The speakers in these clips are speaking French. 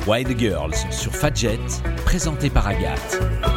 Wild Girls sur Fadjet, présenté par Agathe.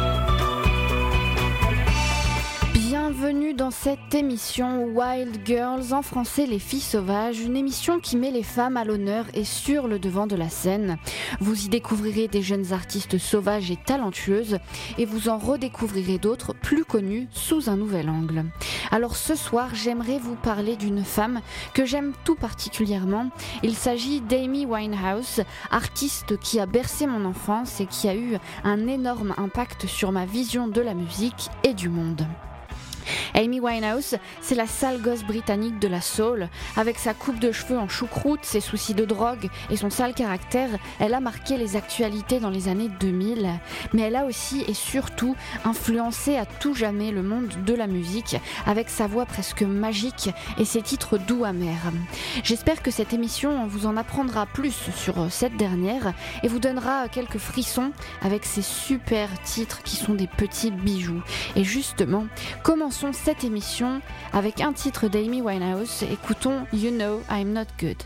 Bienvenue dans cette émission Wild Girls, en français les filles sauvages, une émission qui met les femmes à l'honneur et sur le devant de la scène. Vous y découvrirez des jeunes artistes sauvages et talentueuses et vous en redécouvrirez d'autres plus connues sous un nouvel angle. Alors ce soir, j'aimerais vous parler d'une femme que j'aime tout particulièrement. Il s'agit d'Amy Winehouse, artiste qui a bercé mon enfance et qui a eu un énorme impact sur ma vision de la musique et du monde. Amy Winehouse, c'est la sale gosse britannique de la soul. Avec sa coupe de cheveux en choucroute, ses soucis de drogue et son sale caractère, elle a marqué les actualités dans les années 2000. Mais elle a aussi et surtout influencé à tout jamais le monde de la musique avec sa voix presque magique et ses titres doux amers. J'espère que cette émission vous en apprendra plus sur cette dernière et vous donnera quelques frissons avec ses super titres qui sont des petits bijoux. Et justement, commençons cette émission avec un titre d'Amy Winehouse. Écoutons You Know I'm Not Good.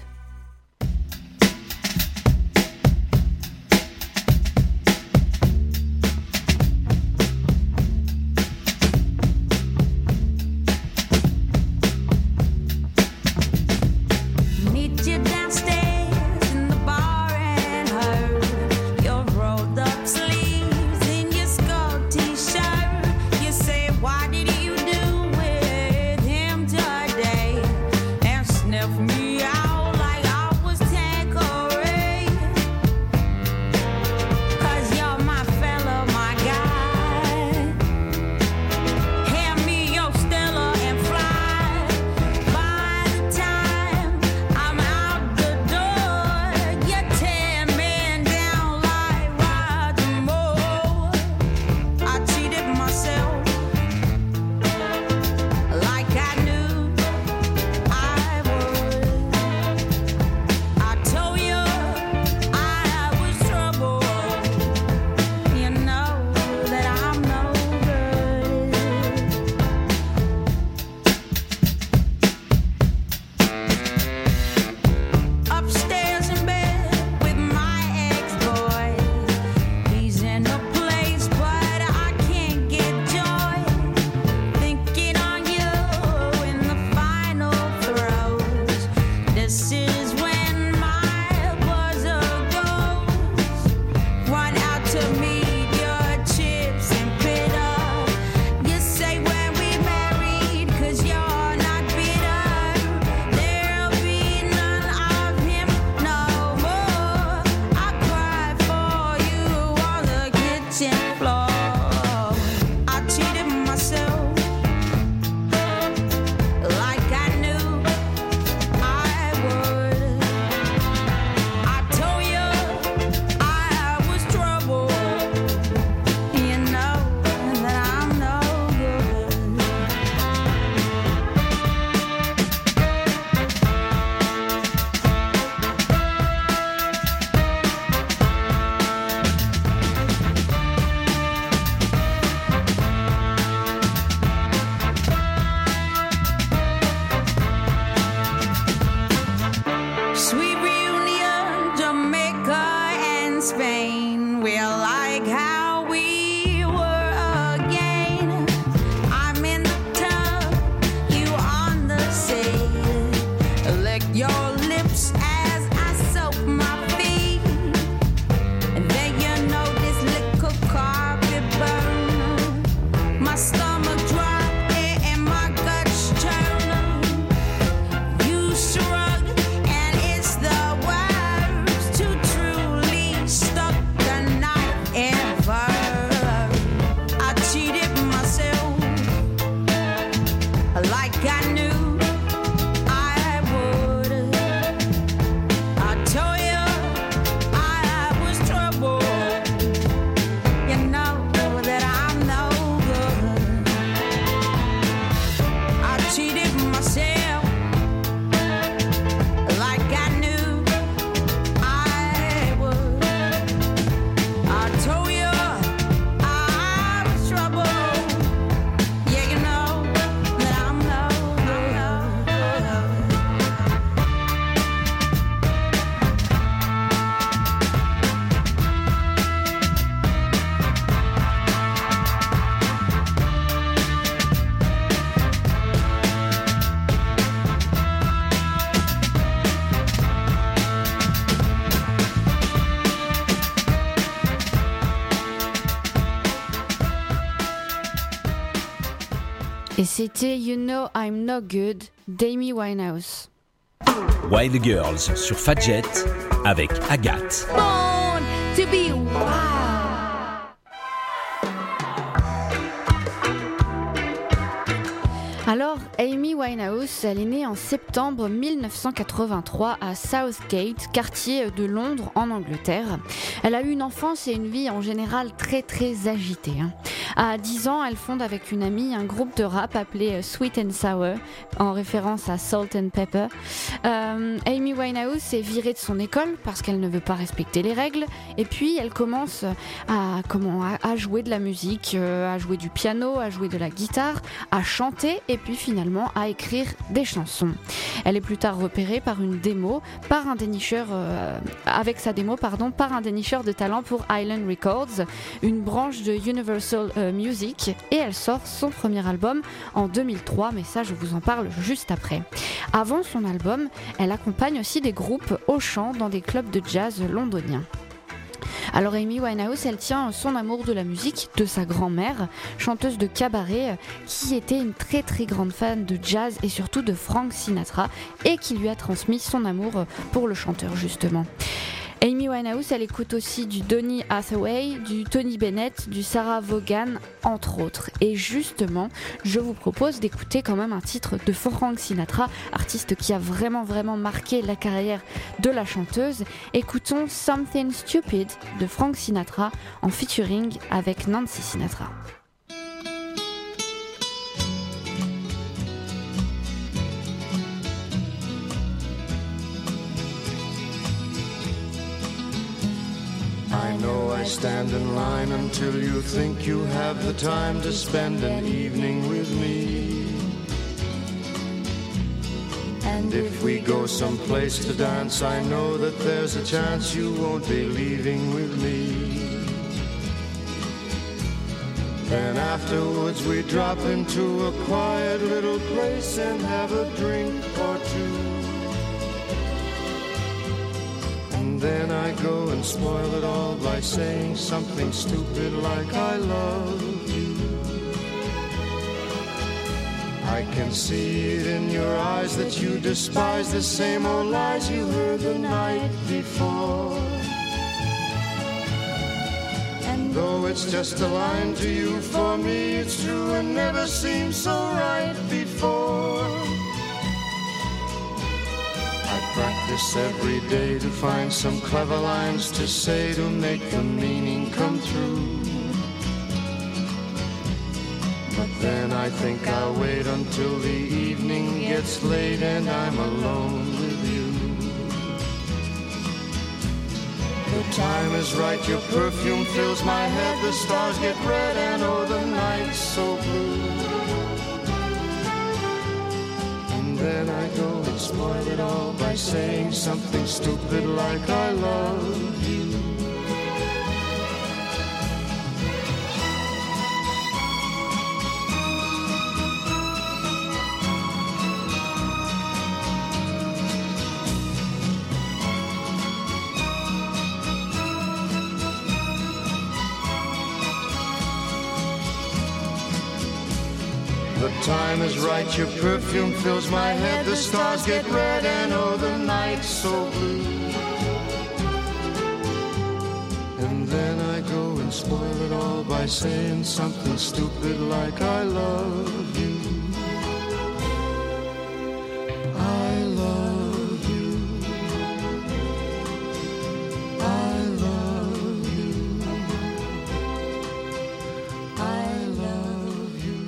Et c'était You Know I'm No Good d'Amy Winehouse. Wild Girls sur Fadjet avec Agathe. Born to be wild. Alors, Amy Winehouse, elle est née en septembre 1983 à Southgate, quartier de Londres en Angleterre. Elle a eu une enfance et une vie en général très très agitée. À 10 ans, elle fonde avec une amie un groupe de rap appelé Sweet and Sour, en référence à Salt and Pepper. Amy Winehouse est virée de son école parce qu'elle ne veut pas respecter les règles. Et puis, elle commence à jouer de la musique, à jouer du piano, à jouer de la guitare, à chanter et puis finalement à écrire des chansons. Elle est plus tard repérée par une démo, par un dénicheur de talent pour Island Records, une branche de Universal Music, et elle sort son premier album en 2003, mais ça je vous en parle juste après. Avant son album, elle accompagne aussi des groupes au chant dans des clubs de jazz londoniens. Alors Amy Winehouse, elle tient son amour de la musique de sa grand-mère, chanteuse de cabaret, qui était une très très grande fan de jazz et surtout de Frank Sinatra, et qui lui a transmis son amour pour le chanteur justement. Amy Winehouse, elle écoute aussi du Donny Hathaway, du Tony Bennett, du Sarah Vaughan, entre autres. Et justement, je vous propose d'écouter quand même un titre de Frank Sinatra, artiste qui a vraiment marqué la carrière de la chanteuse. Écoutons Something Stupid de Frank Sinatra en featuring avec Nancy Sinatra. I know I stand in line until you think you have the time to spend an evening with me. And if we go someplace to dance, I know that there's a chance you won't be leaving with me. Then afterwards we drop into a quiet little place and have a drink or two. And then I go and spoil it all by saying something stupid like I love you. I can see it in your eyes that you despise the same old lies you heard the night before. And though it's just a line to you, for me it's true and never seemed so right before. Practice every day to find some clever lines to say to make the meaning come true. But then I think I'll wait until the evening gets late and I'm alone with you. The time is right, your perfume fills my head, the stars get red and oh the night's so blue. Then I go and spoil it all by saying something stupid like I love you. The time is right, your perfume fills my head, the stars get red and oh the night's so blue. And then I go and spoil it all by saying something stupid like I love you. I love you. I love you. I love you.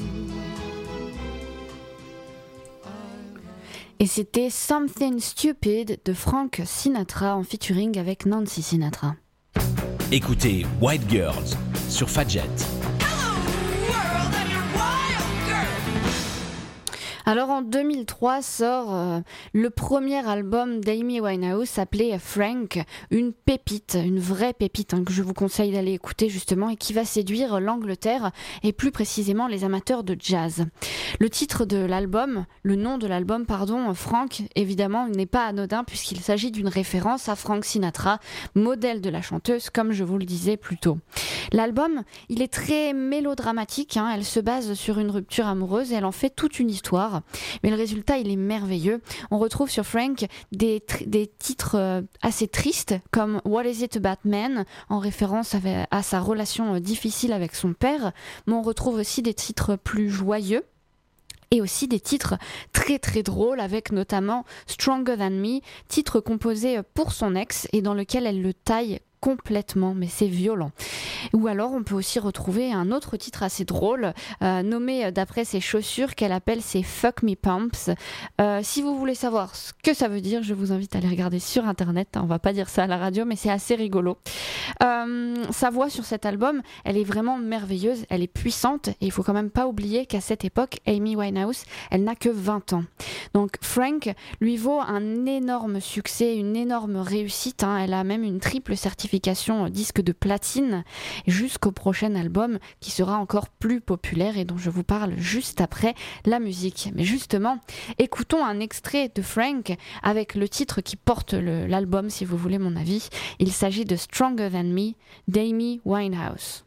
Et c'était Something Stupid de Frank Sinatra en featuring avec Nancy Sinatra. Écoutez Wild Girls sur Fadjet. Alors en 2003 sort le premier album d'Amy Winehouse appelé Frank, une pépite, une vraie pépite que je vous conseille d'aller écouter justement et qui va séduire l'Angleterre et plus précisément les amateurs de jazz. Le titre de l'album, le nom de l'album pardon, Frank, évidemment n'est pas anodin puisqu'il s'agit d'une référence à Frank Sinatra, modèle de la chanteuse comme je vous le disais plus tôt. L'album, il est très mélodramatique, elle se base sur une rupture amoureuse et elle en fait toute une histoire. Mais le résultat, il est merveilleux. On retrouve sur Frank des titres assez tristes comme What Is It About Men, en référence à sa relation difficile avec son père. Mais on retrouve aussi des titres plus joyeux. Et aussi des titres très très drôles avec notamment Stronger Than Me, titre composé pour son ex et dans lequel elle le taille complètement, mais c'est violent. Ou alors on peut aussi retrouver un autre titre assez drôle, nommé d'après ses chaussures qu'elle appelle ses Fuck Me Pumps. Si vous voulez savoir ce que ça veut dire, je vous invite à aller regarder sur internet, on va pas dire ça à la radio, mais c'est assez rigolo. Sa voix sur cet album, elle est vraiment merveilleuse, elle est puissante, et il faut quand même pas oublier qu'à cette époque, Amy Winehouse, elle n'a que 20 ans. Donc Frank lui vaut un énorme succès, une énorme réussite, elle a même une triple certification disque de platine jusqu'au prochain album qui sera encore plus populaire et dont je vous parle juste après la musique. Mais justement, écoutons un extrait de Frank avec le titre qui porte l'album si vous voulez mon avis. Il s'agit de Stronger Than Me d'Amy Winehouse.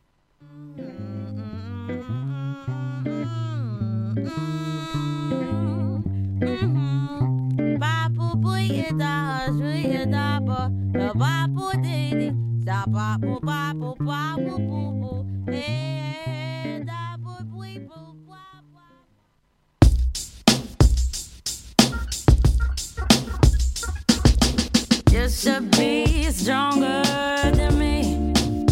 You should be stronger than me.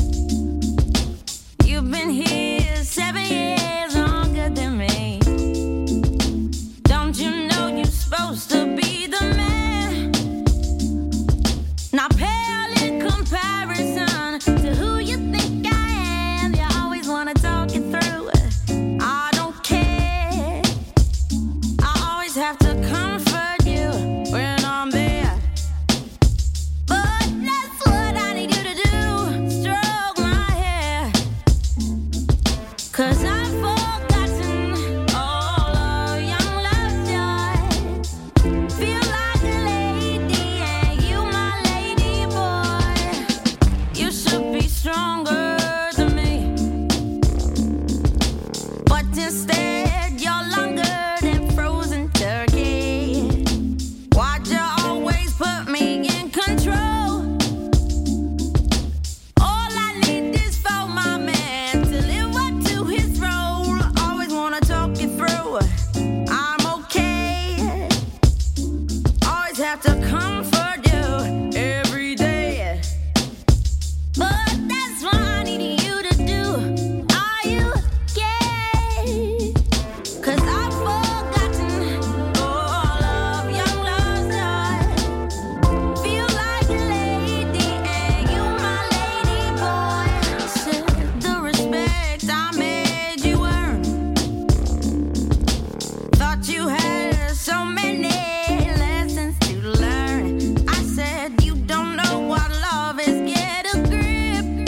You've been here 7 years longer than me. Don't you know you're supposed to be the man? Not pale in comparison to who you think I am. You always wanna talk it through. I don't care. I always have to comfort you when I'm there. But that's what I need you to do. Stroke my hair. 'Cause I've forgotten all of young love's joy. Feel like a lady and you my lady boy. You should be stronger than me. But instead you're longer than frozen turkey. Why'd you always put me in control? All I need is for my man to live up to his role. Always wanna talk it through. I'm okay. Always have to comfort you every day. But that's what I need you to do. Are you gay? 'Cause I've forgotten all of young love's joy. Feel like a lady and you my lady boy. Said the respect I made you earn. Thought you had so many lessons to learn. I said you don't know what love is. Get a grip.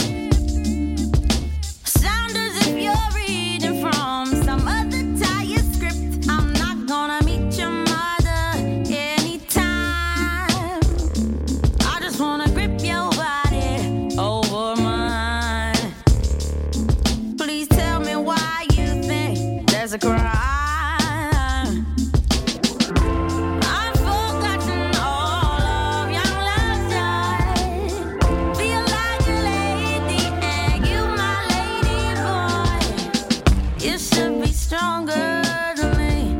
Sound as if you're reading from some other tired script. I'm not gonna meet your mother anytime. I just wanna grip your body over mine. Please tell me why you think there's a crime. I've forgotten all of young love's joy. Feel like a lady and you my lady boy. You should be stronger than me.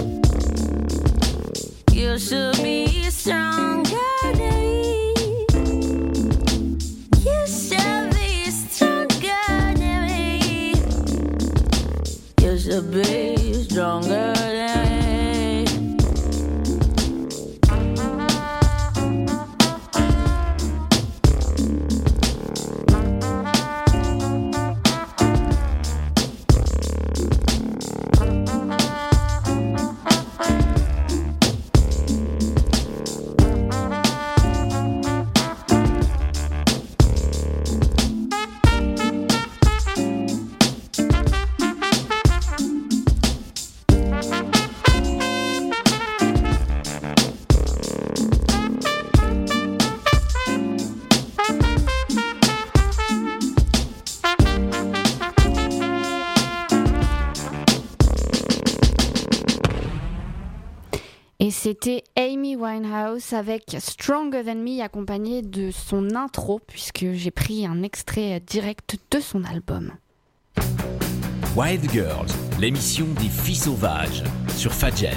You should be stronger than me. You should be stronger than me. You should be stronger than me. Et c'était Amy Winehouse avec Stronger Than Me, accompagnée de son intro, puisque j'ai pris un extrait direct de son album. Wild Girls, l'émission des filles sauvages sur Fadjet.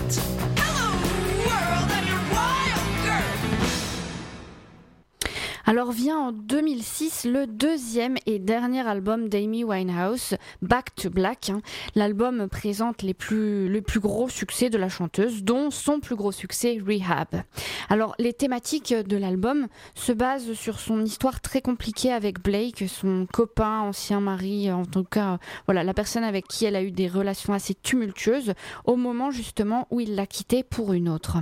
Alors vient en 2006 le deuxième et dernier album d'Amy Winehouse, Back to Black. L'album présente les plus gros succès de la chanteuse, dont son plus gros succès, Rehab. Alors les thématiques de l'album se basent sur son histoire très compliquée avec Blake, son copain, ancien mari, en tout cas voilà, la personne avec qui elle a eu des relations assez tumultueuses au moment justement où il l'a quittée pour une autre.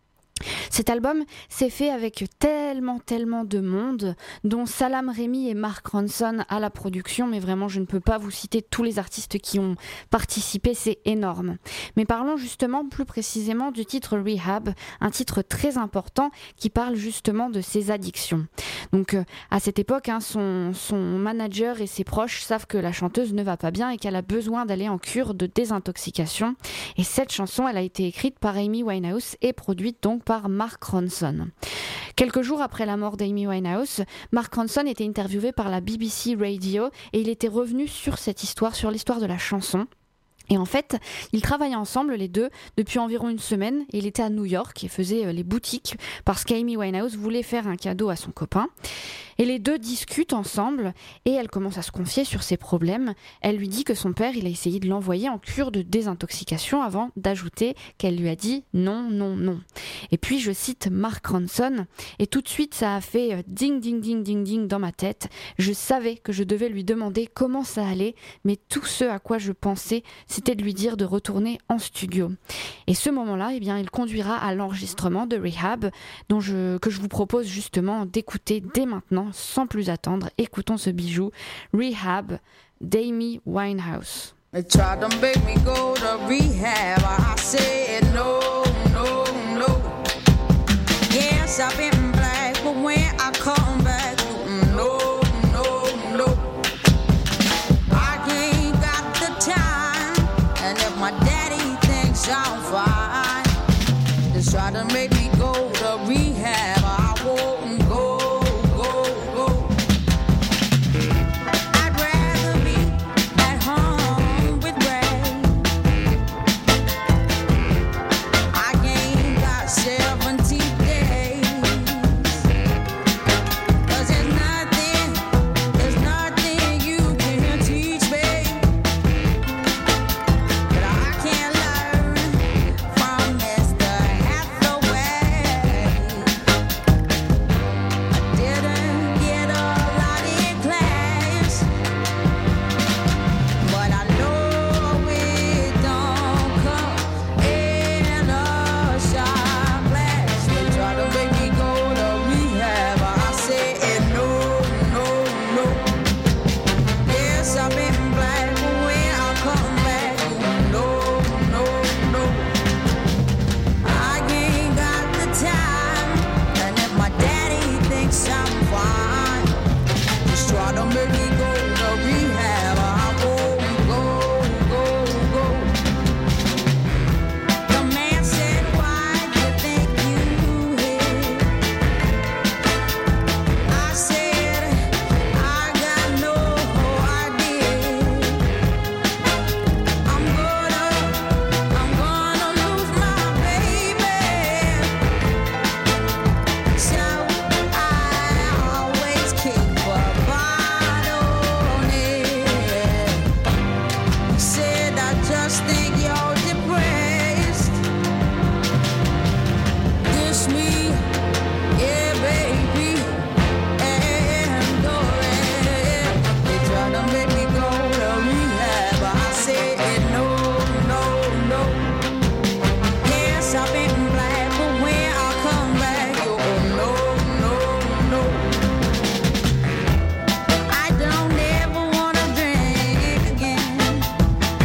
Cet album s'est fait avec tellement de monde, dont Salaam Remi et Mark Ronson à la production, mais vraiment je ne peux pas vous citer tous les artistes qui ont participé, c'est énorme. Mais parlons justement plus précisément du titre Rehab, un titre très important qui parle justement de ses addictions. Donc à cette époque, son manager et ses proches savent que la chanteuse ne va pas bien et qu'elle a besoin d'aller en cure de désintoxication. Et cette chanson, elle a été écrite par Amy Winehouse et produite donc par Mark Ronson. Quelques jours après la mort d'Amy Winehouse, Mark Ronson était interviewé par la BBC Radio et il était revenu sur cette histoire, sur l'histoire de la chanson. Et en fait, ils travaillaient ensemble les deux depuis environ une semaine. Il était à New York et faisait les boutiques parce qu'Amy Winehouse voulait faire un cadeau à son copain. Et les deux discutent ensemble et elle commence à se confier sur ses problèmes. Elle lui dit que son père, il a essayé de l'envoyer en cure de désintoxication avant d'ajouter qu'elle lui a dit non. Et puis je cite Mark Ronson et tout de suite ça a fait ding ding ding ding ding dans ma tête. Je savais que je devais lui demander comment ça allait, mais tout ce à quoi je pensais, c'était de lui dire de retourner en studio. Et ce moment-là, eh bien, il conduira à l'enregistrement de Rehab, que je vous propose justement d'écouter dès maintenant, sans plus attendre. Écoutons ce bijou, Rehab d'Amy Winehouse. They tried to make me go to rehab. I said no. Yes, I've been black, but when I come back, no. I ain't got the time, and if my daddy thinks I'm fine, they try to make me go to rehab. I won't go. I'd rather be at home with Ray. I ain't got 70 days, 'cause there's nothing you can teach me that I can't learn from Mr. Hathaway. I didn't get a lot in class, but I know it don't come in a shot glass. They try to make me go to rehab. I said no. Yes, I've been black, but when I come back, no. I ain't got the time, and if my daddy thinks I'm fine, just try to make me go to rehab. I won't go. The man said, why do you think you hit? I said, I got no idea. I'm gonna lose my baby, so I always keep a bottle near. He said, I just think you're depressed. This me, yeah, baby, and go ahead. They try to make me go to rehab. I said no. Yes, I've been black, but when I come back, no. I don't ever wanna drink again.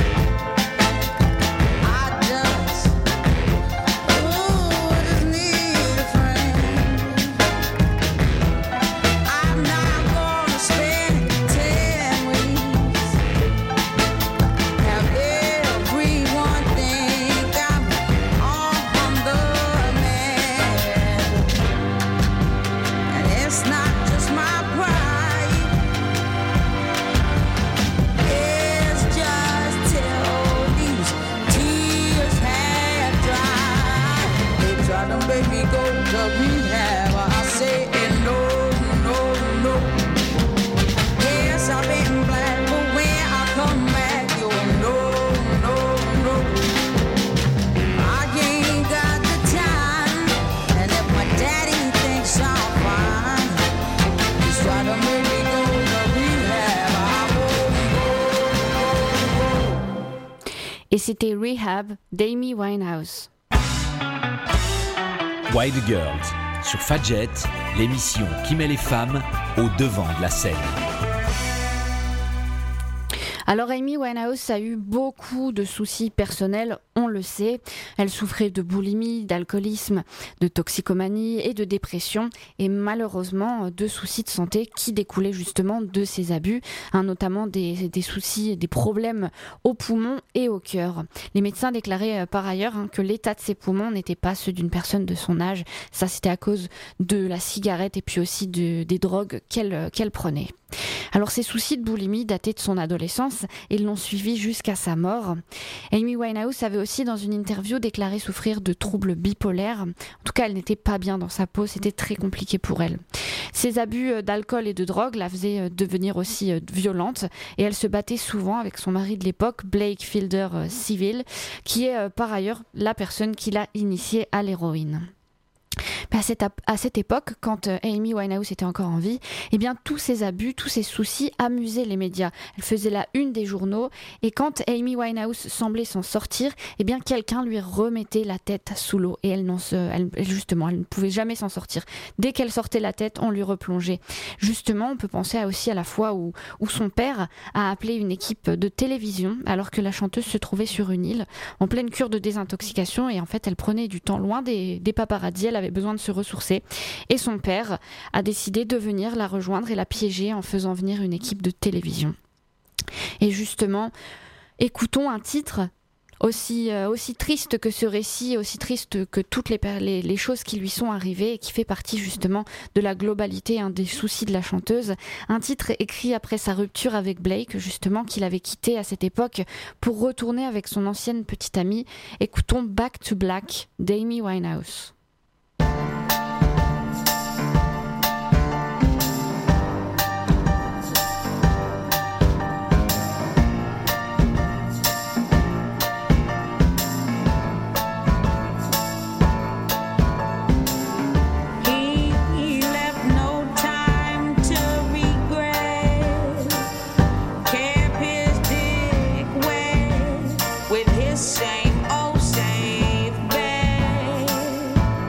rehab. I say no, no, no. Yes, I've been black, but when I come back, you'll no, no, no. I ain't got the time, and if my daddy thinks I'm fine, he's trying to make me go to rehab. I won't go. Et c'était Rehab d'Amy Winehouse. Wild Girls sur Fadjet, l'émission qui met les femmes au devant de la scène. Alors Amy Winehouse a eu beaucoup de soucis personnels, on le sait. Elle souffrait de boulimie, d'alcoolisme, de toxicomanie et de dépression, et malheureusement de soucis de santé qui découlaient justement de ces abus, notamment des soucis, des problèmes aux poumons et au cœur. Les médecins déclaraient par ailleurs que l'état de ses poumons n'était pas ceux d'une personne de son âge. Ça, c'était à cause de la cigarette et puis aussi des drogues qu'elle prenait. Alors ces soucis de boulimie dataient de son adolescence et l'ont suivi jusqu'à sa mort. Amy Winehouse avait aussi dans une interview déclaré souffrir de troubles bipolaires. En tout cas, elle n'était pas bien dans sa peau, c'était très compliqué pour elle. Ses abus d'alcool et de drogue la faisaient devenir aussi violente et elle se battait souvent avec son mari de l'époque, Blake Fielder Civil, qui est par ailleurs la personne qui l'a initiée à l'héroïne. À cette époque, quand Amy Winehouse était encore en vie, eh bien, tous ces abus, tous ces soucis amusaient les médias. Elle faisait la une des journaux et quand Amy Winehouse semblait s'en sortir, eh bien, quelqu'un lui remettait la tête sous l'eau et elle ne pouvait jamais s'en sortir. Dès qu'elle sortait la tête, on lui replongeait. Justement, on peut penser aussi à la fois où son père a appelé une équipe de télévision alors que la chanteuse se trouvait sur une île en pleine cure de désintoxication et en fait, elle prenait du temps loin des paparazzis. Elle avait besoin de se ressourcer et son père a décidé de venir la rejoindre et la piéger en faisant venir une équipe de télévision. Et justement, écoutons un titre aussi triste que ce récit, aussi triste que toutes les choses qui lui sont arrivées et qui fait partie justement de la globalité des soucis de la chanteuse. Un titre écrit après sa rupture avec Blake, justement, qu'il avait quitté à cette époque pour retourner avec son ancienne petite amie. Écoutons Back to Black d'Amy Winehouse. Same old safe bed.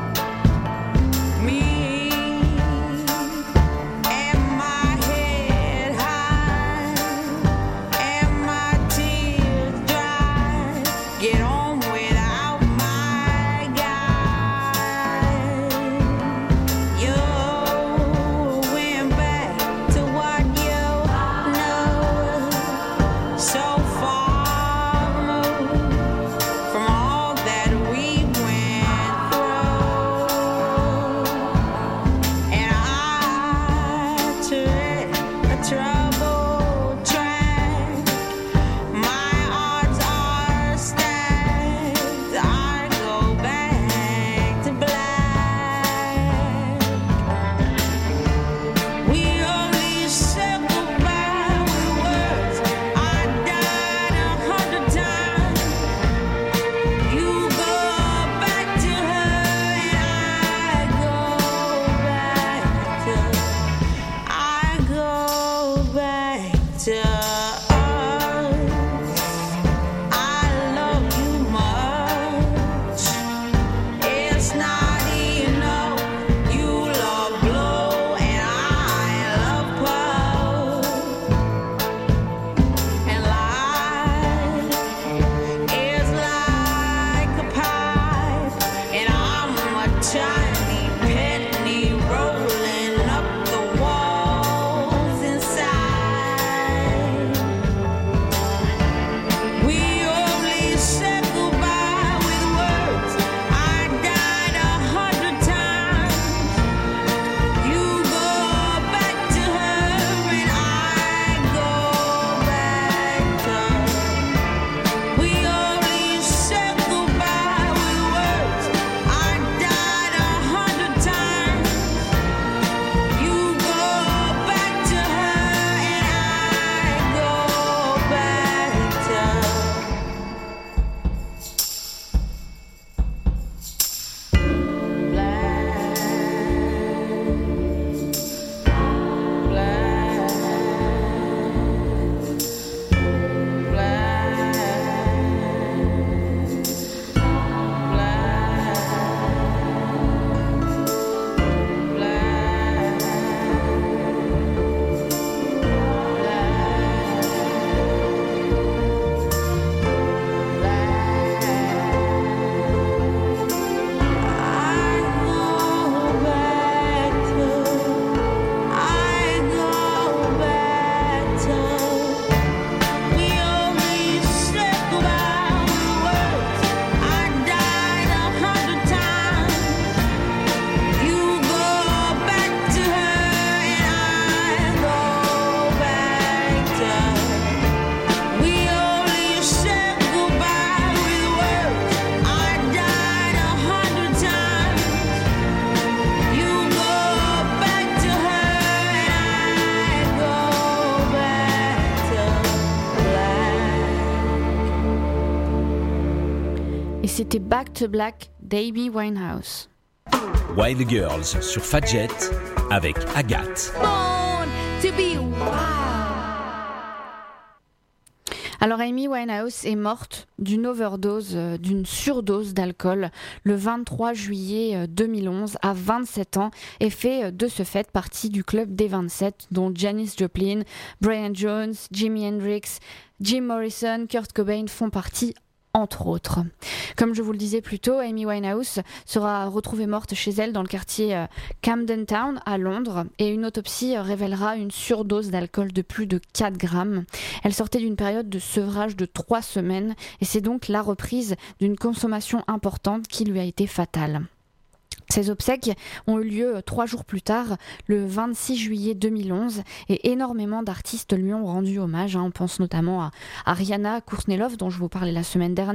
Et c'était Back to Black d'Amy Winehouse. Wild Girls sur Fadjet avec Agathe. Born to be wild. Alors Amy Winehouse est morte d'une overdose, d'une surdose d'alcool le 23 juillet 2011 à 27 ans et fait de ce fait partie du club des 27 dont Janis Joplin, Brian Jones, Jimi Hendrix, Jim Morrison, Kurt Cobain font partie entre autres. Comme je vous le disais plus tôt, Amy Winehouse sera retrouvée morte chez elle dans le quartier Camden Town à Londres et une autopsie révélera une surdose d'alcool de plus de 4 grammes. Elle sortait d'une période de sevrage de 3 semaines et c'est donc la reprise d'une consommation importante qui lui a été fatale. Ces obsèques ont eu lieu 3 jours plus tard, le 26 juillet 2011, et énormément d'artistes lui ont rendu hommage. On pense notamment à Rihanna Kursnelov, dont je vous parlais dans la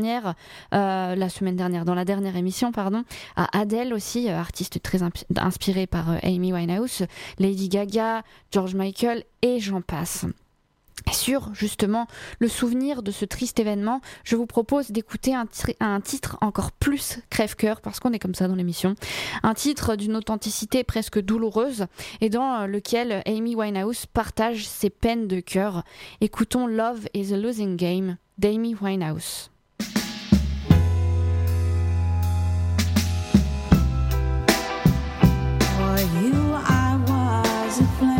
dernière émission, à Adele aussi, artiste très inspiré par Amy Winehouse, Lady Gaga, George Michael et j'en passe. Sur justement le souvenir de ce triste événement, je vous propose d'écouter un titre encore plus crève-cœur, parce qu'on est comme ça dans l'émission, un titre d'une authenticité presque douloureuse et dans lequel Amy Winehouse partage ses peines de cœur. Écoutons Love is a Losing Game d'Amy Winehouse. For you I was a flame.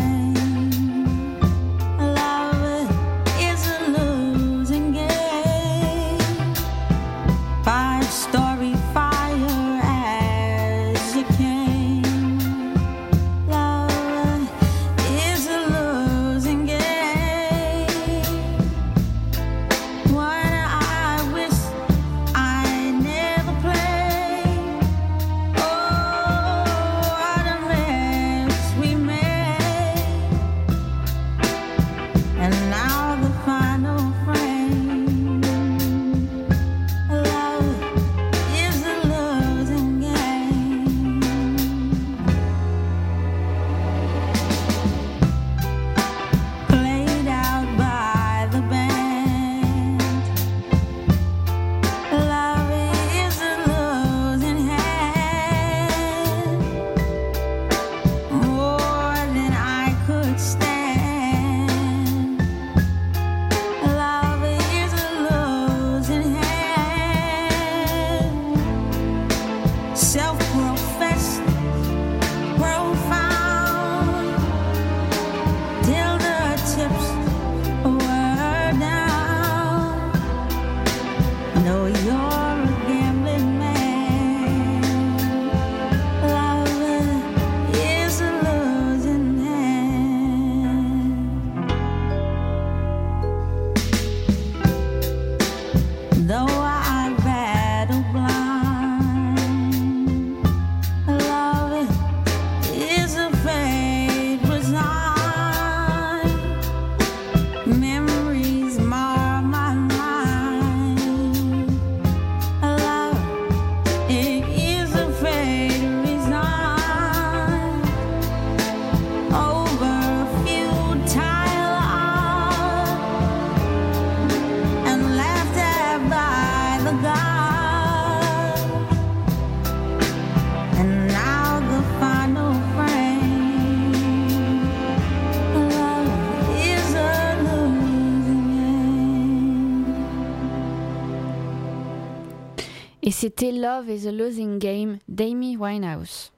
Et c'était Love is a Losing Game d'Amy Winehouse.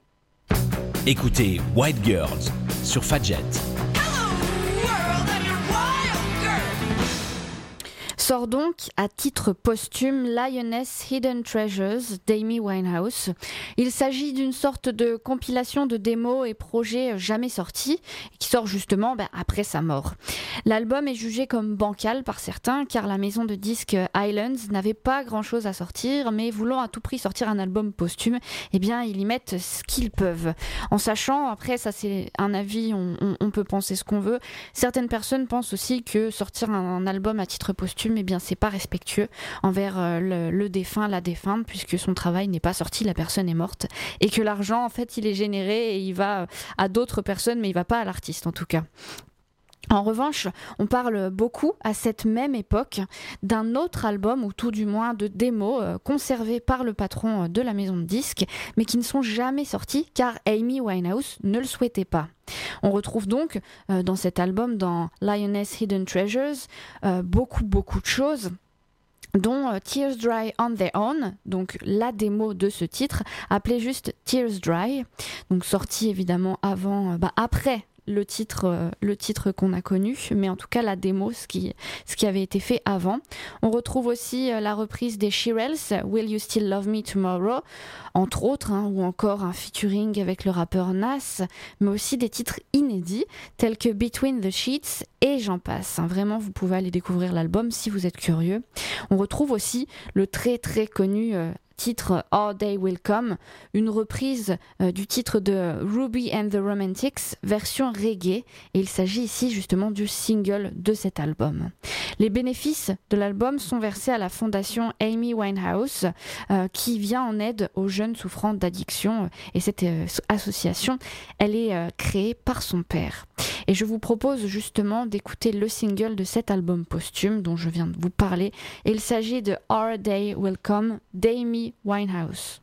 Écoutez Wild Girls sur Fadjet. Sort donc à titre posthume Lioness Hidden Treasures d'Amy Winehouse. Il s'agit d'une sorte de compilation de démos et projets jamais sortis qui sort justement après sa mort. L'album est jugé comme bancal par certains car la maison de disques Islands n'avait pas grand chose à sortir, mais voulant à tout prix sortir un album posthume, ils y mettent ce qu'ils peuvent. En sachant, après ça c'est un avis, on peut penser ce qu'on veut, certaines personnes pensent aussi que sortir un album à titre posthume, c'est pas respectueux envers le défunt, la défunte, puisque son travail n'est pas sorti, la personne est morte, et que l'argent, en fait, il est généré et il va à d'autres personnes, mais il va pas à l'artiste, en tout cas. En revanche, on parle beaucoup à cette même époque d'un autre album, ou tout du moins de démos conservés par le patron de la maison de disques, mais qui ne sont jamais sortis car Amy Winehouse ne le souhaitait pas. On retrouve donc dans cet album, dans Lioness Hidden Treasures, beaucoup de choses, dont Tears Dry on Their Own, donc la démo de ce titre, appelée juste Tears Dry, donc sorti évidemment après le titre qu'on a connu, mais en tout cas la démo, ce qui avait été fait avant. On retrouve aussi la reprise des Shirelles, Will You Still Love Me Tomorrow, entre autres, ou encore un featuring avec le rappeur Nas, mais aussi des titres inédits tels que Between the Sheets et j'en passe. Vraiment, vous pouvez aller découvrir l'album si vous êtes curieux. On retrouve aussi le très très connu titre Our Day Will Come, une reprise du titre de Ruby and the Romantics, version reggae, et il s'agit ici justement du single de cet album. Les bénéfices de l'album sont versés à la fondation Amy Winehouse, qui vient en aide aux jeunes souffrant d'addiction, et cette association, elle est créée par son père. Et je vous propose justement d'écouter le single de cet album posthume dont je viens de vous parler. Et il s'agit de Our Day Will Come d'Amy Winehouse.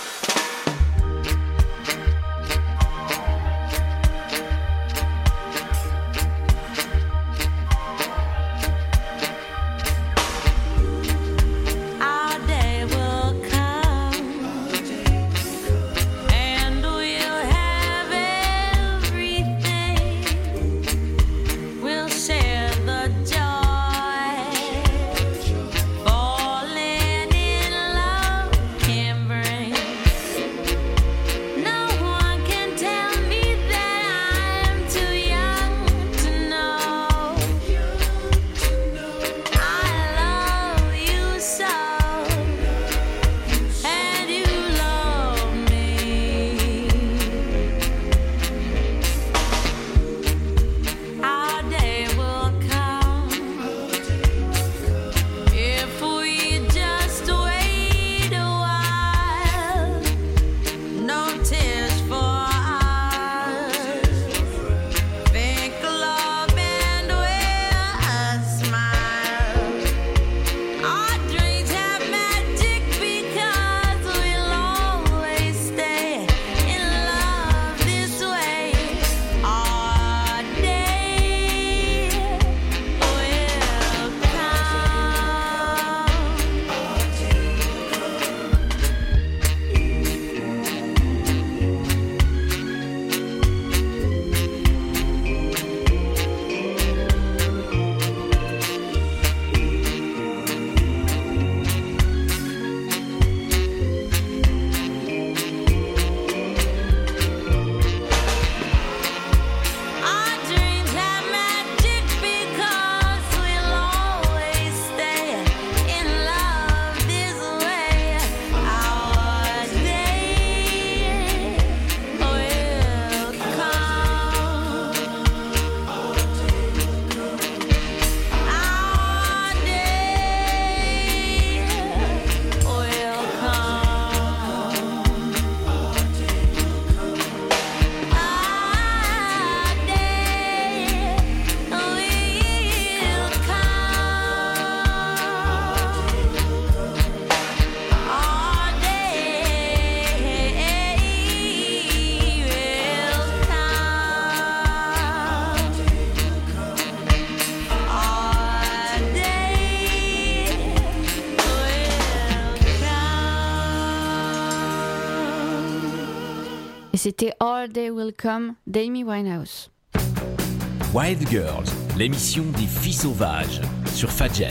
Et c'était Our Day Will Come d'Amy Winehouse. Wild Girls, l'émission des filles sauvages sur Fadjet.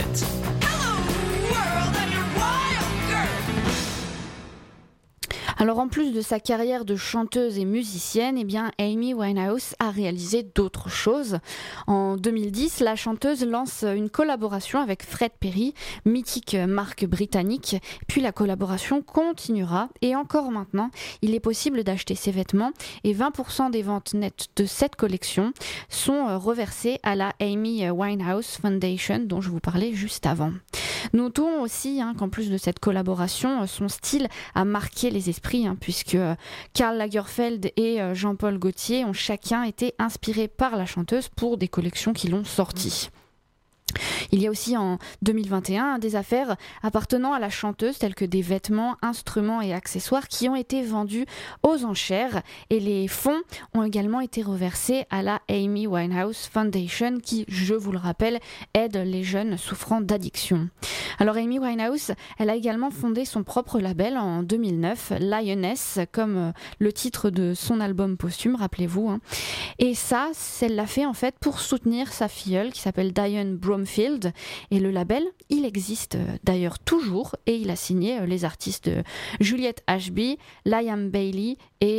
Alors en plus de sa carrière de chanteuse et musicienne, Amy Winehouse a réalisé d'autres choses. En 2010, la chanteuse lance une collaboration avec Fred Perry, mythique marque britannique. Puis la collaboration continuera et encore maintenant, il est possible d'acheter ses vêtements et 20% des ventes nettes de cette collection sont reversées à la Amy Winehouse Foundation dont je vous parlais juste avant. Notons aussi qu'en plus de cette collaboration, son style a marqué les esprits l'esprit, puisque Karl Lagerfeld et Jean-Paul Gaultier ont chacun été inspirés par la chanteuse pour des collections qui l'ont sortie. Il y a aussi en 2021 des affaires appartenant à la chanteuse telles que des vêtements, instruments et accessoires qui ont été vendus aux enchères et les fonds ont également été reversés à la Amy Winehouse Foundation qui, je vous le rappelle, aide les jeunes souffrant d'addiction. Alors Amy Winehouse, elle a également fondé son propre label en 2009, Lioness, comme le titre de son album posthume, rappelez-vous. Et ça, elle l'a fait en fait pour soutenir sa filleule qui s'appelle Diane Bromfield. Et le label, il existe d'ailleurs toujours et il a signé les artistes Juliette Ashby, Liam Bailey et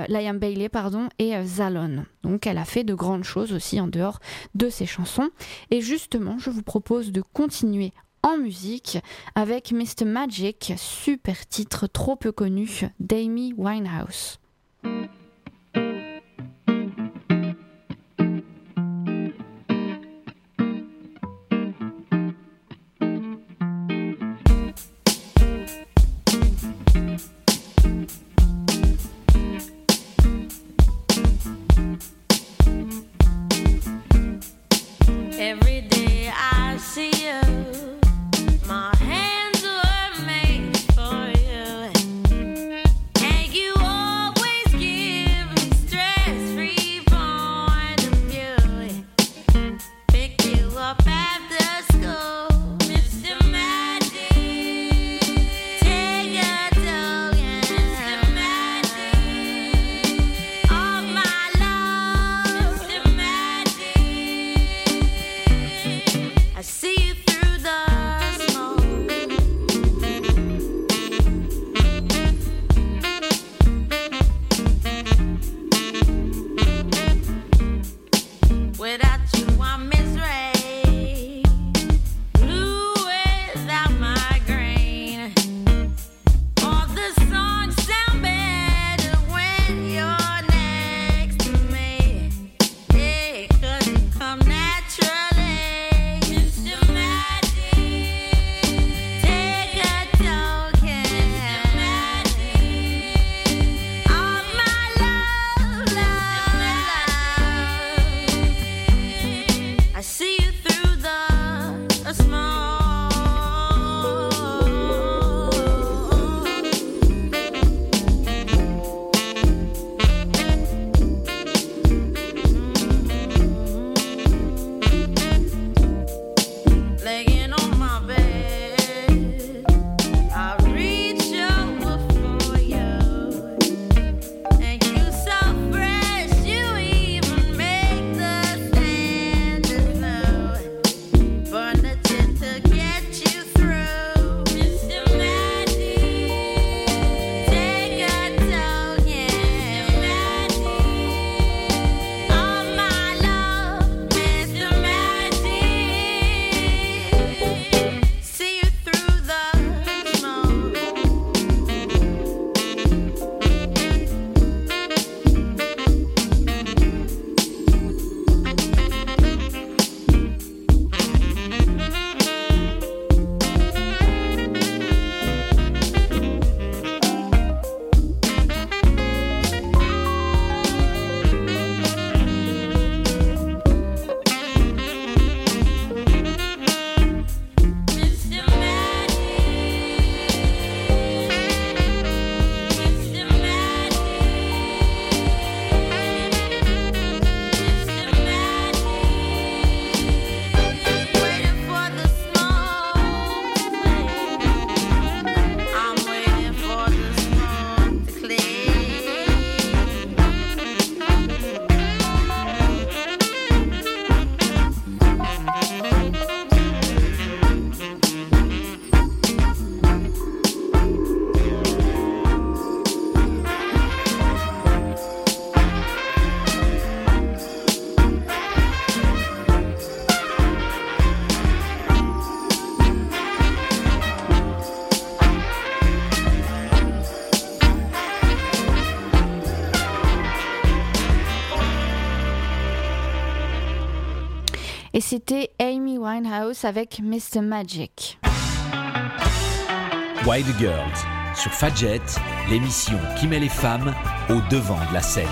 Zalon. Donc elle a fait de grandes choses aussi en dehors de ses chansons. Et justement, je vous propose de continuer en musique avec Mr. Magic, super titre trop peu connu d'Amy Winehouse. Every day I see you, my hands were made for you, and you always give me stress-free point of view. Pick you up after school, Mr. Magic, take a token, Mr. Magic, of my love, Mr. Magic. I see you through the smoke. Without you, I'm misery. Blue without migraine. All the songs sound better when you're next to me. Yeah, 'cause you come naturally. Mr. Magic, take a token. Mr. Magic, of my love, love, love. I see you through the smoke. Laying on my bed, I reach over for you, and you so fresh, you even make the standards low. Burn the tip to get you through, Mr. Magic, take a token, Mr. Magic, of my love, Mr. Magic. See you through the smoke. Mr. Magic, Mr. Magic, Mr. Magic. Waiting for the smoke to clear. I'm waiting for the smoke to clear. Et c'était Amy Winehouse avec Mr. Magic. Wild Girls, sur Fadjet, l'émission qui met les femmes au devant de la scène.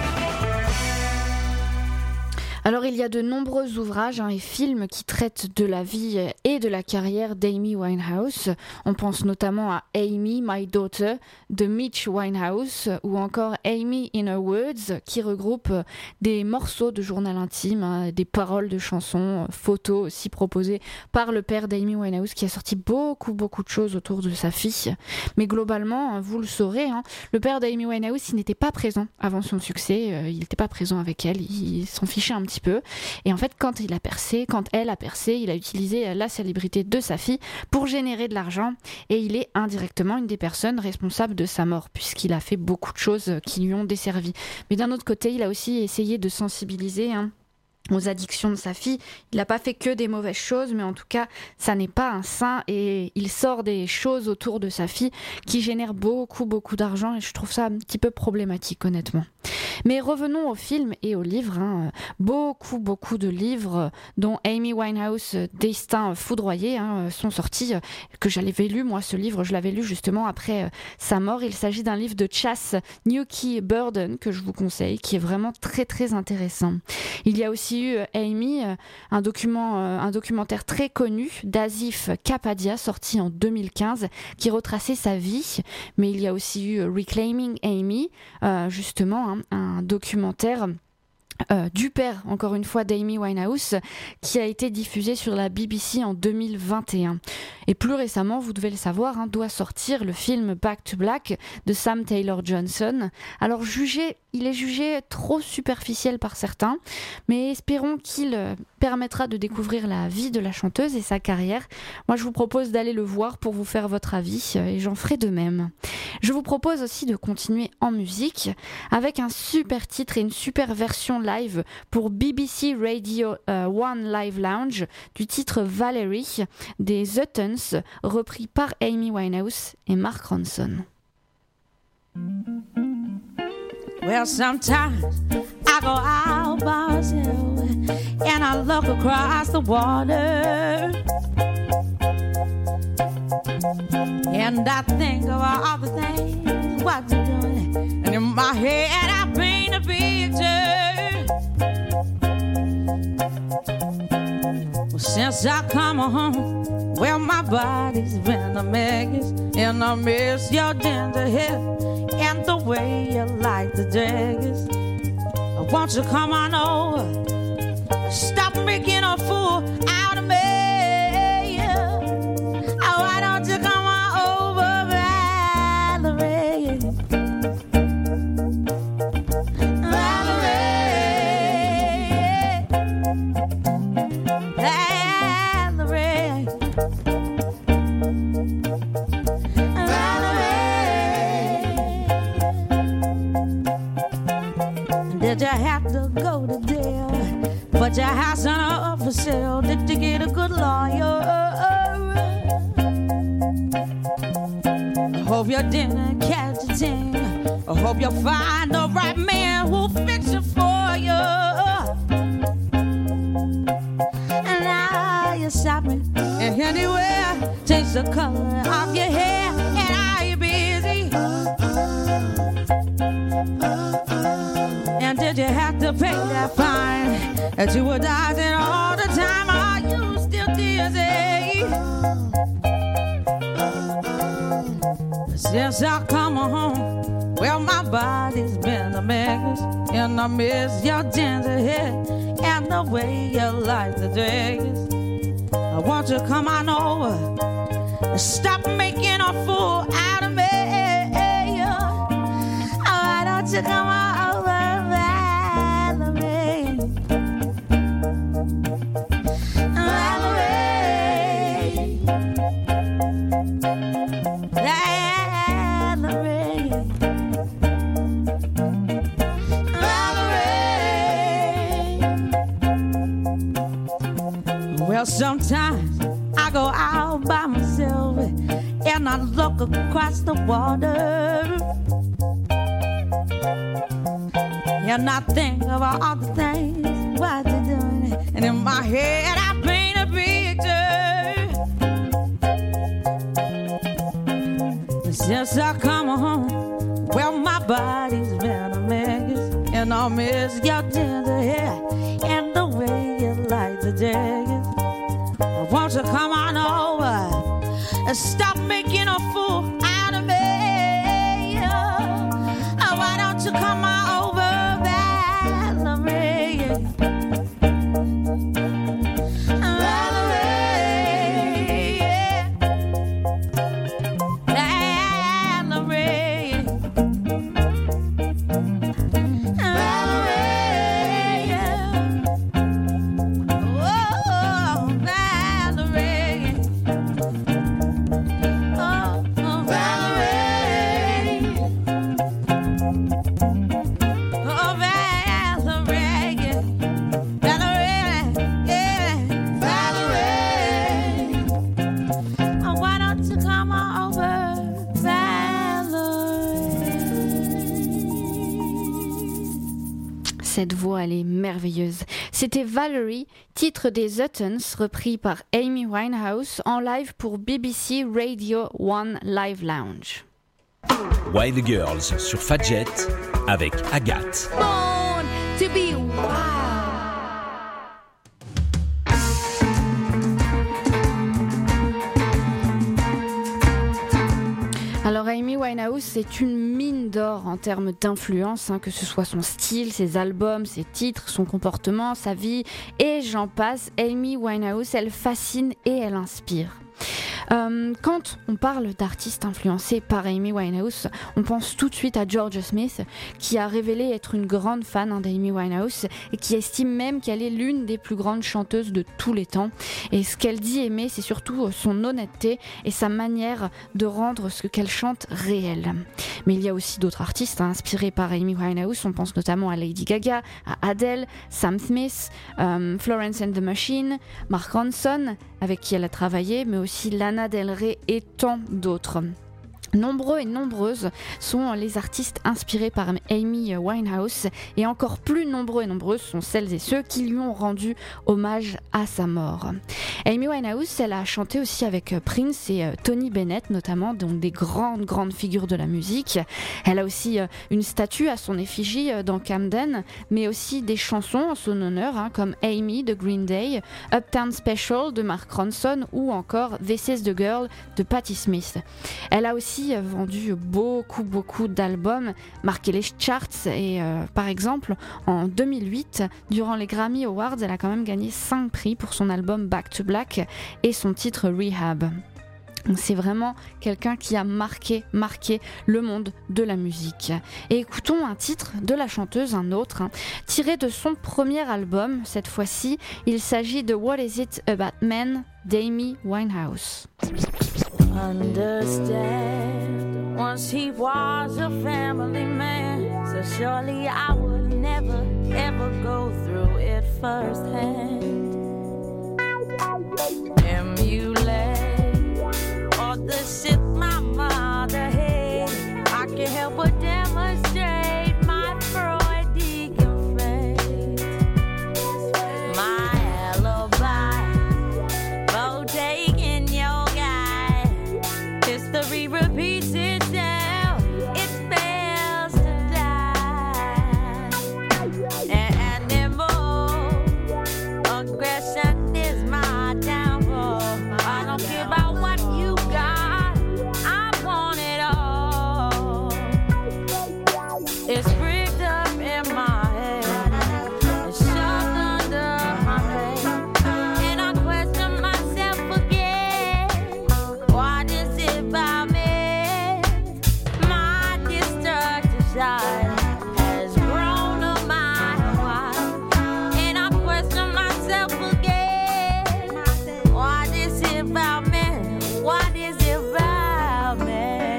Alors il y a de nombreux ouvrages et films qui traitent de la vie et de la carrière d'Amy Winehouse. On pense notamment à Amy, My Daughter de Mitch Winehouse ou encore Amy in Her Words qui regroupe des morceaux de journal intime, des paroles de chansons, photos aussi proposées par le père d'Amy Winehouse qui a sorti beaucoup de choses autour de sa fille. Mais globalement, vous le saurez, le père d'Amy Winehouse il n'était pas présent avant son succès, il n'était pas présent avec elle, il s'en fichait un petit peu. Et en fait, quand elle a percé, il a utilisé la célébrité de sa fille pour générer de l'argent. Et il est indirectement une des personnes responsables de sa mort, puisqu'il a fait beaucoup de choses qui lui ont desservi. Mais d'un autre côté, il a aussi essayé de sensibiliser aux addictions de sa fille. Il n'a pas fait que des mauvaises choses, mais en tout cas, ça n'est pas un saint et il sort des choses autour de sa fille qui génèrent beaucoup d'argent et je trouve ça un petit peu problématique, honnêtement. Mais revenons au film et aux livres. Beaucoup de livres dont Amy Winehouse, Destin foudroyé, sont sortis, que j'avais lu, moi ce livre, je l'avais lu justement après sa mort. Il s'agit d'un livre de Chas Newkey Burden que je vous conseille, qui est vraiment très intéressant. Il y a aussi eu Amy, un documentaire très connu d'Asif Kapadia, sorti en 2015, qui retraçait sa vie. Mais il y a aussi eu Reclaiming Amy, justement, un documentaire du père, encore une fois, d'Amy Winehouse, qui a été diffusé sur la BBC en 2021. Et plus récemment, vous devez le savoir, doit sortir le film Back to Black de Sam Taylor Johnson. Alors il est jugé trop superficiel par certains, mais espérons qu'il permettra de découvrir la vie de la chanteuse et sa carrière. Moi, je vous propose d'aller le voir pour vous faire votre avis, et j'en ferai de même. Je vous propose aussi de continuer en musique avec un super titre et une super version live pour BBC Radio 1 Live Lounge du titre Valerie des The Tones, repris par Amy Winehouse et Mark Ronson. Well, sometimes I go out by myself and I look across the water and I think of all the things what you're doing, and in my head I paint a picture. Well, since I come home, well, my body's been a mess, and I miss your ginger hair and the way you like the daggers. Won't you come on over? Stop making a fool out of me. Oh, why don't you come on over, Valerie? Valerie, Valerie, Valerie. Did you have to go to jail? But your house on up for sale. Did you get a good lawyer? I hope you didn't catch a thing. I hope you'll find the right man who'll fix it for you. And now you're shopping and anywhere, change the color of your hair. And are you busy? And did you have to pay that fine that you were dodging all the time? Are you still dizzy? Since I come home, well, my body's been a mess, and I miss your ginger hair and the way you like the dress. I want you to come on over and stop making a fool out of me. Why don't you come on over, Valerie? Valerie, Valerie, Valerie. Well, sometimes I go out by myself and I look across the water. And I think about all the things what you're doing, and in my head I paint a picture. Since I come home, well, my body's been a mess, and I miss your tender hair and the way you like the daggers. Won't you come on over and stop making a fool out of me? Why don't you come on over, Valerie? Cette voix, elle est merveilleuse. C'était Valerie, titre des Uttons, repris par Amy Winehouse en live pour BBC Radio 1 Live Lounge. Wild Girls sur Fadjet avec Agathe. Born to be wild. Alors Amy Winehouse, c'est une mine d'or en termes d'influence, que ce soit son style, ses albums, ses titres, son comportement, sa vie, et j'en passe. Amy Winehouse, elle fascine et elle inspire. Quand on parle d'artistes influencés par Amy Winehouse, on pense tout de suite à Georgia Smith, qui a révélé être une grande fan d'Amy Winehouse et qui estime même qu'elle est l'une des plus grandes chanteuses de tous les temps. Et ce qu'elle dit aimer, c'est surtout son honnêteté et sa manière de rendre ce qu'elle chante réel. Mais il y a aussi d'autres artistes inspirés par Amy Winehouse. On pense notamment à Lady Gaga, à Adele, Sam Smith, Florence and the Machine, Mark Ronson, avec qui elle a travaillé, mais aussi Lana Del Rey et tant d'autres. Nombreux et nombreuses sont les artistes inspirés par Amy Winehouse, et encore plus nombreux et nombreuses sont celles et ceux qui lui ont rendu hommage à sa mort. Amy Winehouse, elle a chanté aussi avec Prince et Tony Bennett notamment, donc des grandes figures de la musique. Elle a aussi une statue à son effigie dans Camden, mais aussi des chansons en son honneur, comme Amy de Green Day, Uptown Special de Mark Ronson ou encore This Is the Girl de Patti Smith. Elle a aussi vendu beaucoup d'albums, marqué les charts, et par exemple en 2008 durant les Grammy Awards, elle a quand même gagné 5 prix pour son album Back to Black et son titre Rehab. C'est vraiment quelqu'un qui a marqué le monde de la musique. Et écoutons un titre de la chanteuse, un autre, tiré de son premier album. Cette fois-ci, il s'agit de What Is It About Men d'Amy Winehouse. Understand, once he was a family man, so surely I would never ever go through it firsthand. Emulate all the shit my mother had, I can't help but demonstrate my Freudian faith. My alibi for taking your guy, history repeats itself, it fails to die. Animal aggression is my downfall. I don't care about what you got, I want it all. It's rigged up in my head, it's shoved under my bed, and I question myself again. What is it about me? My destructive side has grown a mile wide, and I question myself again. What is it about me? What is it about me?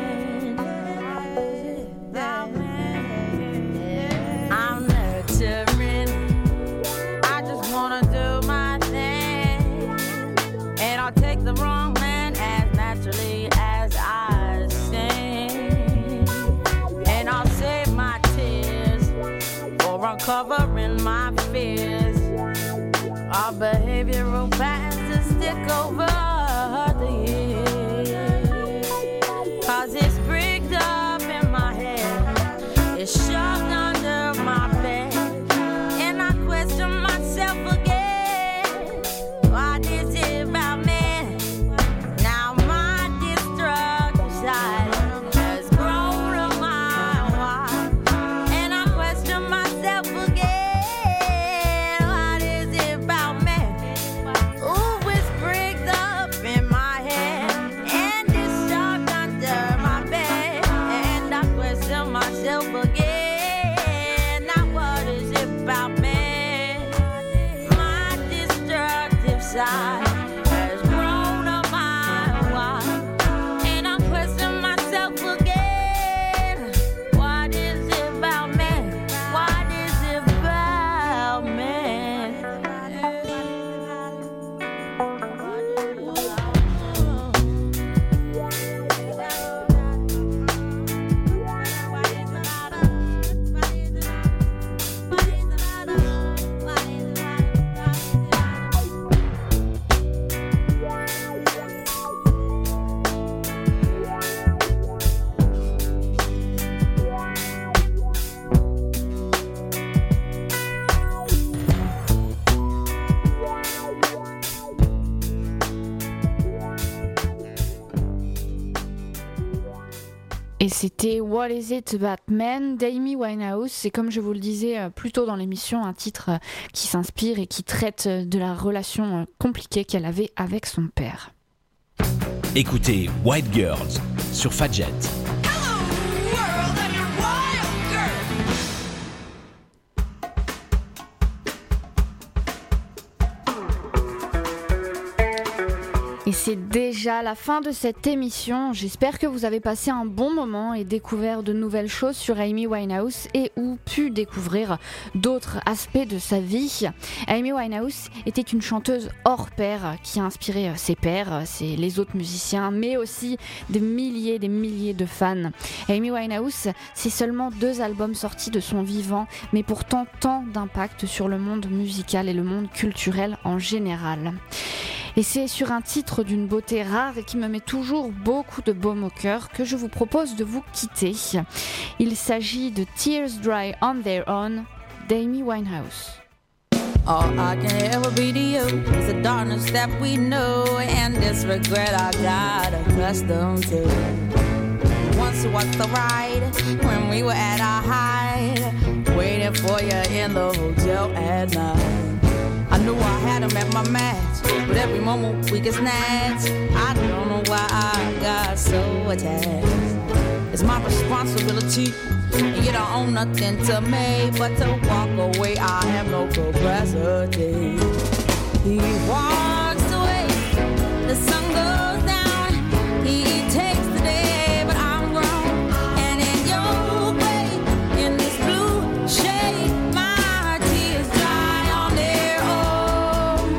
I'm nurturing, I just wanna do my thing, and I'll take the wrong man as naturally as I sing, and I'll save my tears for uncovering my fears. Our behavioral patterns that stick over the years, 'cause it's Et c'était What Is It About Men d'Amy Winehouse. Et comme je vous le disais plus tôt dans l'émission, un titre qui s'inspire et qui traite de la relation compliquée qu'elle avait avec son père. Écoutez White Girls sur Fadjet. Et c'est déjà la fin de cette émission. J'espère que vous avez passé un bon moment et découvert de nouvelles choses sur Amy Winehouse et ou pu découvrir d'autres aspects de sa vie. Amy Winehouse était une chanteuse hors pair qui a inspiré ses pairs, les autres musiciens, mais aussi des milliers de fans. Amy Winehouse, c'est seulement 2 albums sortis de son vivant, mais pourtant tant d'impact sur le monde musical et le monde culturel en général. Et c'est sur un titre d'une beauté rare et qui me met toujours beaucoup de baume au cœur que je vous propose de vous quitter. Il s'agit de Tears Dry on Their Own d'Amy Winehouse. All I can ever be to you is the darkness that we know and this regret I got accustomed to. Once was the ride when we were at our height, waiting for you in the hotel at night. I knew I had him at my match, but every moment we get snatched. I don't know why I got so attached. It's my responsibility, and you don't own nothing to me but to walk away. I have no capacity. He walks away, the sun goes down. He takes the day, but I'm grown. And in your way, in this blue shade, my tears dry on their own.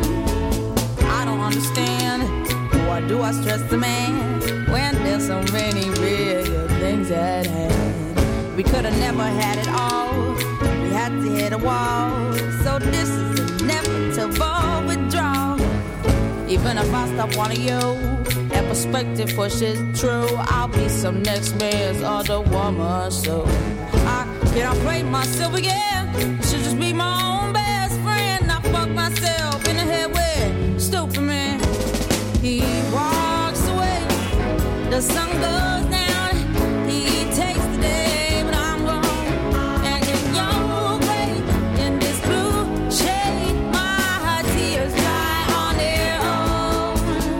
I don't understand, why do I stress the man when there's so many bigger things at hand? We could have never had it all, we had to hit a wall. So this is inevitable withdrawal. Even if I stop wanting you, and perspective pushes true, I'll be some next man's other woman. So I cannot play myself again, I should just be my own best friend. I fuck myself in the head with stupid man. He walks away, the sun goes down. He takes the day, but I'm gone. And in your way, in this blue shade, my tears dry on their own.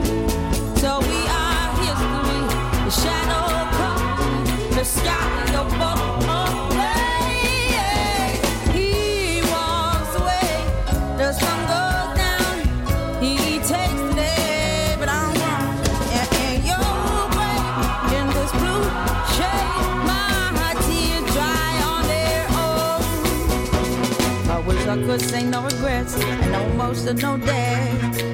So we are history, the shadow comes, the sky of both. He walks away, the sun goes down. He takes the day, but I'm gone. And in your way, in this blue shade, my tears dry on their own. I wish I could say no regrets and no emotional day.